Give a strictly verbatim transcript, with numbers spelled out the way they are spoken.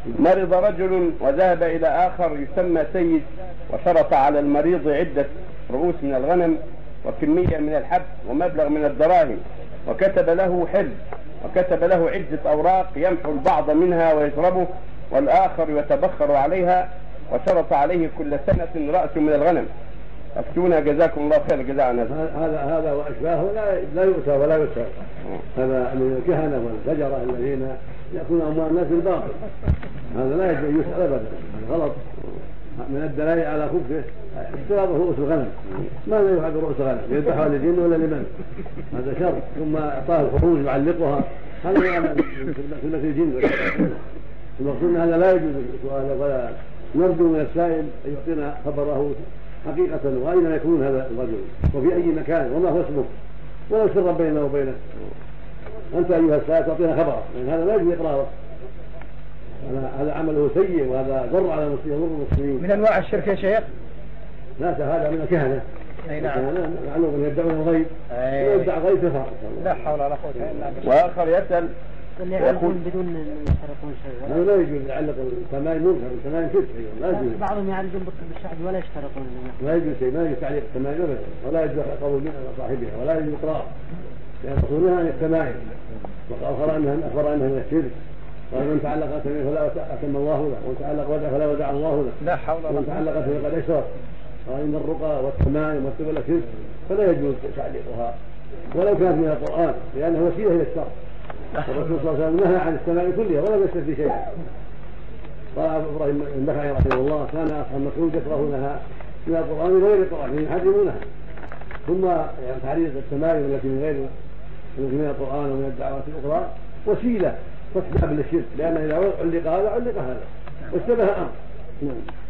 مرض رجل وذهب إلى آخر يسمى سيد، وشرط على المريض عدة رؤوس من الغنم وكمية من الحب ومبلغ من الدراهم، وكتب له حل وكتب له عدة أوراق يمحو البعض منها ويشربه والآخر يتبخر عليها، وشرط عليه كل سنة رأس من الغنم. أفتونا جزاكم الله خير الجزاء عن هذا. هذا هذا وأشباهه لا لا يؤتى ولا يسر. هذا من الكهنة والفجرة الذين يأكلون أموال الناس بالباطل، هذا لا يجوز يسأل أبدا، هذا غلط. من الدلائل على خبثه افتراض رؤوس الغنم، ماذا يفعل رؤوس الغنم؟ يذبحها للجن ولا لمن؟ هذا شر. ثم أعطاه الخروج يعلقها، هذا من سنة الجن. المقصود هذا لا يجوز السؤال، ولا نرجو من السائل أن يعطينا خبره حقيقة وأين يكون هذا الرجل وفي أي مكان وما هو اسمه، ولا سر بيننا وبينه. أنت أيها السائل تعطينا خبره، لأن هذا لا يجوز إقراره، هذا عمله سيء وهذا ضر على المسلمين. من أنواع الشرك يا شيخ؟ لا، هذا من الكهنة. أي نعم. معلوم يدعون الغيب، ويدعى غيب كفر. لا حول ولا قوة إلا بالله. وآخر يسأل يقول بدون أن يشترطون شيء. هذا لا يجوز يعلق التمائم منكر، التمائم شرك لا يجوز. بعضهم يعلقون بالطب الشعبي ولا يشترطون. لا يجوز شيء، ما يجوز تعليق التمائم أبدا، ولا يجوز قول منها صاحبها، ولا يجوز إقرار، لأن مقصودها عن التمائم، وأخبر أنها أخبر أنها من الشرك. قال من تعلق أتم فلا أتم الله له، ومن تعلق ودع فلا ودع الله له. لا حول ولا قوة. ومن تعلق فقد أشرك. قال إن الرقى والتمائم والتولى شرك، فلا يجوز تعليقها ولو كانت من القرآن، لأنه وسيلة إلى الشر. الرسول صلى الله عليه وسلم نهى عن التمائم كلها ولم يستثني شيئا. قال ابراهيم النخعي رحمه الله كان اصحاب مسعود يكرهونها من القران وغير القران يحرمونها. ثم يعني تعريض التمائم التي من غير من القران ومن الدعوات الاخرى وسيله تسبب للشرك، لان اذا علق هذا علق هذا واشتبه امر. نعم.